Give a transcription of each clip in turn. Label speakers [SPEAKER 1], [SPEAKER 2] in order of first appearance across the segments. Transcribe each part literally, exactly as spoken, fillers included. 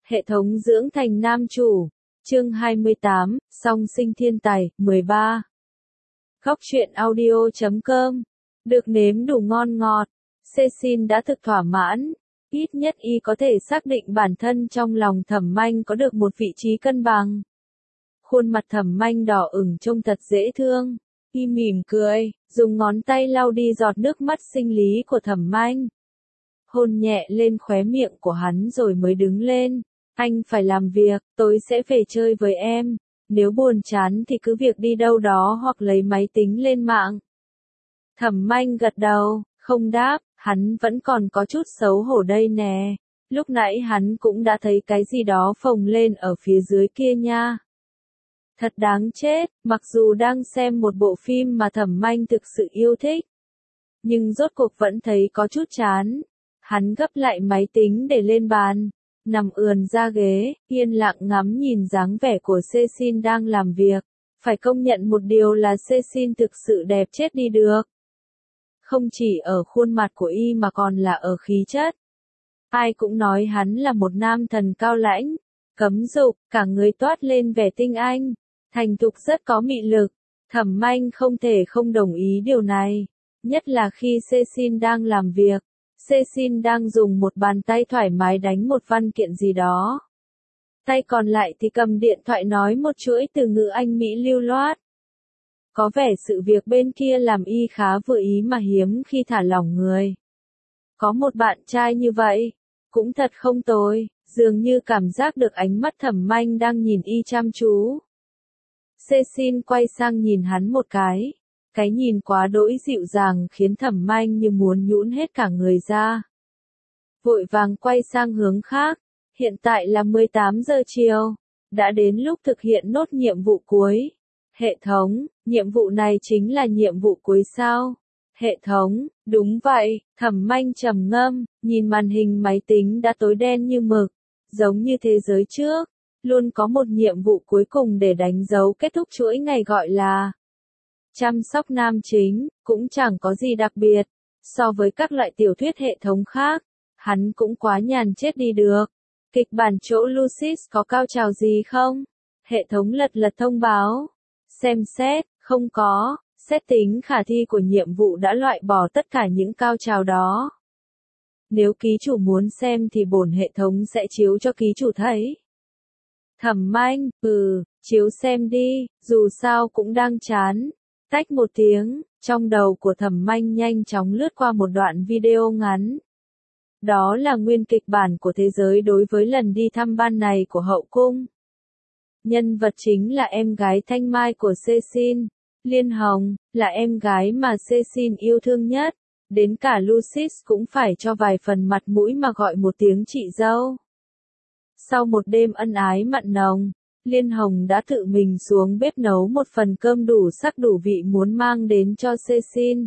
[SPEAKER 1] Hệ thống dưỡng thành nam chủ. Chương hai mươi tám, song sinh thiên tài, mười ba. Góc truyện audio chấm com. Được nếm đủ ngon ngọt, Cecil đã thực thỏa mãn. Ít nhất y có thể xác định bản thân trong lòng Thẩm Manh có được một vị trí cân bằng. Khuôn mặt Thẩm Manh đỏ ửng trông thật dễ thương. Y mỉm cười, dùng ngón tay lau đi giọt nước mắt sinh lý của Thẩm Manh. Hôn nhẹ lên khóe miệng của hắn rồi mới đứng lên. Anh phải làm việc, tối sẽ về chơi với em. Nếu buồn chán thì cứ việc đi đâu đó hoặc lấy máy tính lên mạng. Thẩm Manh gật đầu, không đáp, hắn vẫn còn có chút xấu hổ đây nè. Lúc nãy hắn cũng đã thấy cái gì đó phồng lên ở phía dưới kia nha. Thật đáng chết, mặc dù đang xem một bộ phim mà Thẩm Manh thực sự yêu thích. Nhưng rốt cuộc vẫn thấy có chút chán. Hắn gấp lại máy tính để lên bàn. Nằm ườn ra ghế, yên lặng ngắm nhìn dáng vẻ của Cecil đang làm việc. Phải công nhận một điều là Cecil thực sự đẹp chết đi được. Không chỉ ở khuôn mặt của y mà còn là ở khí chất. Ai cũng nói hắn là một nam thần cao lãnh, cấm dục, cả người toát lên vẻ tinh anh, thành thục rất có mị lực. Thẩm Manh không thể không đồng ý điều này, nhất là khi Cecil đang làm việc. Cecil đang dùng một bàn tay thoải mái đánh một văn kiện gì đó. Tay còn lại thì cầm điện thoại nói một chuỗi từ ngữ Anh Mỹ lưu loát. Có vẻ sự việc bên kia làm y khá vừa ý mà hiếm khi thả lỏng người. Có một bạn trai như vậy, cũng thật không tồi, dường như cảm giác được ánh mắt Thẩm Manh đang nhìn y chăm chú. Cecil quay sang nhìn hắn một cái. Cái nhìn quá đỗi dịu dàng khiến Thẩm Manh như muốn nhũn hết cả người ra. Vội vàng quay sang hướng khác, hiện tại là mười tám giờ chiều, đã đến lúc thực hiện nốt nhiệm vụ cuối. Hệ thống, nhiệm vụ này chính là nhiệm vụ cuối sao? Hệ thống, đúng vậy, Thẩm Manh trầm ngâm, nhìn màn hình máy tính đã tối đen như mực, giống như thế giới trước, luôn có một nhiệm vụ cuối cùng để đánh dấu kết thúc chuỗi ngày gọi là chăm sóc nam chính, cũng chẳng có gì đặc biệt. So với các loại tiểu thuyết hệ thống khác, hắn cũng quá nhàn chết đi được. Kịch bản chỗ Lucis có cao trào gì không? Hệ thống lật lật thông báo. Xem xét, không có, xét tính khả thi của nhiệm vụ đã loại bỏ tất cả những cao trào đó. Nếu ký chủ muốn xem thì bổn hệ thống sẽ chiếu cho ký chủ thấy. Thẩm Manh, ừ, chiếu xem đi, dù sao cũng đang chán. Tách một tiếng, trong đầu của Thẩm Manh nhanh chóng lướt qua một đoạn video ngắn. Đó là nguyên kịch bản của thế giới đối với lần đi thăm ban này của hậu cung. Nhân vật chính là em gái thanh mai của Cecil, Liên Hồng, là em gái mà Cecil yêu thương nhất. Đến cả Lucis cũng phải cho vài phần mặt mũi mà gọi một tiếng chị dâu. Sau một đêm ân ái mặn nồng, Liên Hồng đã tự mình xuống bếp nấu một phần cơm đủ sắc đủ vị muốn mang đến cho Cecil.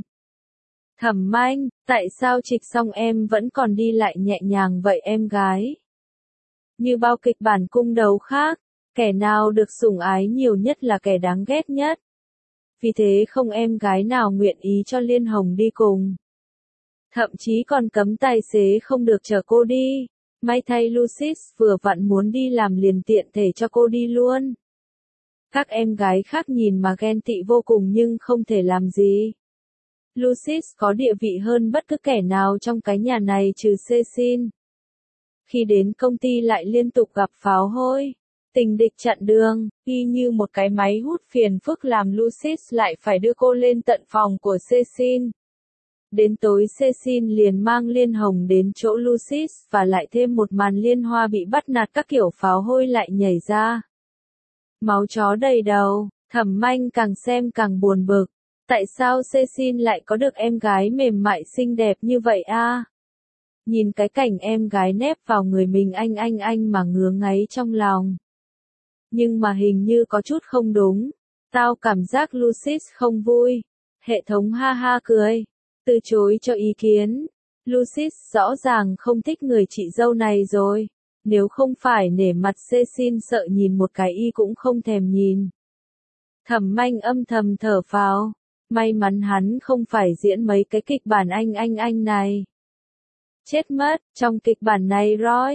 [SPEAKER 1] Thẩm Manh, tại sao trịch xong em vẫn còn đi lại nhẹ nhàng vậy em gái? Như bao kịch bản cung đấu khác, kẻ nào được sủng ái nhiều nhất là kẻ đáng ghét nhất. Vì thế không em gái nào nguyện ý cho Liên Hồng đi cùng. Thậm chí còn cấm tài xế không được chở cô đi. May thay Lucis vừa vặn muốn đi làm liền tiện thể cho cô đi luôn. Các em gái khác nhìn mà ghen tị vô cùng nhưng không thể làm gì. Lucis có địa vị hơn bất cứ kẻ nào trong cái nhà này trừ Cecil. Khi đến công ty lại liên tục gặp pháo hôi, tình địch chặn đường, y như một cái máy hút phiền phức làm Lucis lại phải đưa cô lên tận phòng của Cecil. Đến tối Cecil liền mang Liên Hồng đến chỗ Lucis và lại thêm một màn liên hoa bị bắt nạt các kiểu pháo hôi lại nhảy ra. Máu chó đầy đầu, Thẩm Manh càng xem càng buồn bực. Tại sao Cecil lại có được em gái mềm mại xinh đẹp như vậy a? Nhìn cái cảnh em gái nép vào người mình anh anh anh mà ngứa ngáy trong lòng. Nhưng mà hình như có chút không đúng. Tao cảm giác Lucis không vui. Hệ thống ha ha cười. Từ chối cho ý kiến. Lucis rõ ràng không thích người chị dâu này rồi. Nếu không phải nể mặt Cecil sợ nhìn một cái y cũng không thèm nhìn. Thẩm Manh âm thầm thở phào. May mắn hắn không phải diễn mấy cái kịch bản anh anh anh này. Chết mất, trong kịch bản này Roy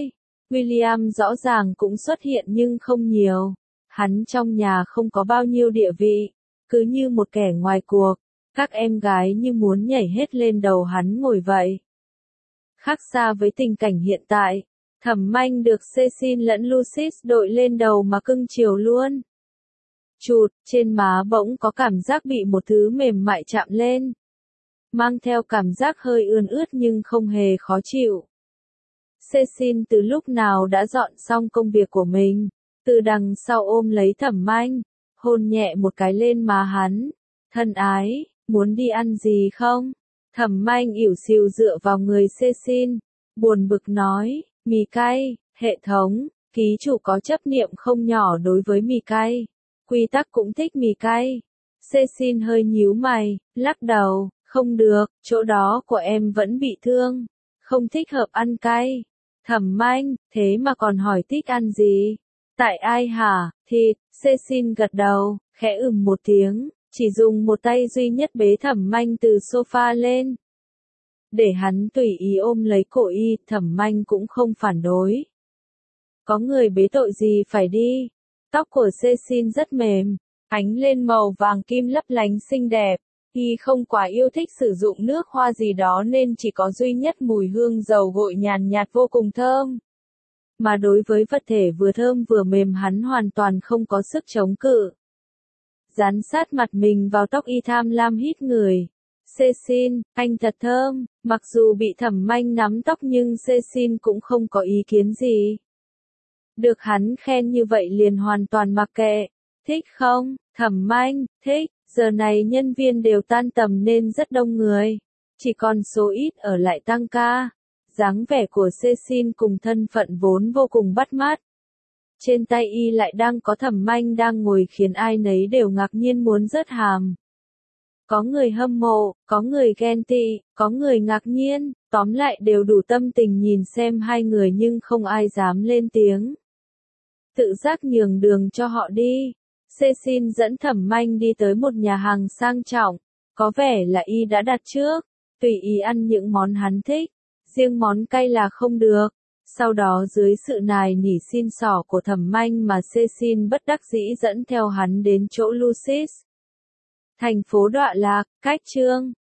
[SPEAKER 1] William rõ ràng cũng xuất hiện nhưng không nhiều. Hắn trong nhà không có bao nhiêu địa vị, cứ như một kẻ ngoài cuộc, các em gái như muốn nhảy hết lên đầu hắn ngồi vậy. Khác xa với tình cảnh hiện tại, Thẩm Manh được Cecil lẫn Lucis đội lên đầu mà cưng chiều luôn. Chụt, trên má bỗng có cảm giác bị một thứ mềm mại chạm lên. Mang theo cảm giác hơi ươn ướt nhưng không hề khó chịu. Cecil từ lúc nào đã dọn xong công việc của mình, từ đằng sau ôm lấy Thẩm Manh, hôn nhẹ một cái lên má hắn. Thân ái, muốn đi ăn gì không? Thẩm Manh ỉu xìu dựa vào người Cecil, buồn bực nói, mì cay, hệ thống, ký chủ có chấp niệm không nhỏ đối với mì cay. Quy tắc cũng thích mì cay. Cecil hơi nhíu mày, lắc đầu, không được, chỗ đó của em vẫn bị thương, không thích hợp ăn cay. Thẩm Manh, thế mà còn hỏi thích ăn gì? Tại ai hả? Thịt. Cecil gật đầu, khẽ ừm một tiếng, chỉ dùng một tay duy nhất bế Thẩm Manh từ sofa lên. Để hắn tùy ý ôm lấy cổ y, Thẩm Manh cũng không phản đối. Có người bế tội gì phải đi. Tóc của Cecil rất mềm, ánh lên màu vàng kim lấp lánh xinh đẹp. Y không quá yêu thích sử dụng nước hoa gì đó nên chỉ có duy nhất mùi hương dầu gội nhàn nhạt vô cùng thơm. Mà đối với vật thể vừa thơm vừa mềm hắn hoàn toàn không có sức chống cự. Dán sát mặt mình vào tóc y tham lam hít người. Cecil, anh thật thơm. Mặc dù bị Thẩm Manh nắm tóc nhưng Cecil cũng không có ý kiến gì. Được hắn khen như vậy liền hoàn toàn mặc kệ. Thích không? Thẩm Manh, thích. Giờ này nhân viên đều tan tầm nên rất đông người. Chỉ còn số ít ở lại tăng ca. Dáng vẻ của Cecil cùng thân phận vốn vô cùng bắt mắt. Trên tay y lại đang có Thẩm Manh đang ngồi khiến ai nấy đều ngạc nhiên muốn rớt hàm. Có người hâm mộ, có người ghen tị, có người ngạc nhiên, tóm lại đều đủ tâm tình nhìn xem hai người nhưng không ai dám lên tiếng. Tự giác nhường đường cho họ đi. Cecil dẫn Thẩm Manh đi tới một nhà hàng sang trọng, có vẻ là y đã đặt trước, tùy ý ăn những món hắn thích, riêng món cay là không được. Sau đó dưới sự nài nỉ xin xỏ của Thẩm Manh mà Cecil bất đắc dĩ dẫn theo hắn đến chỗ Lucis. Thành phố Đọa Lạc, cách Trương.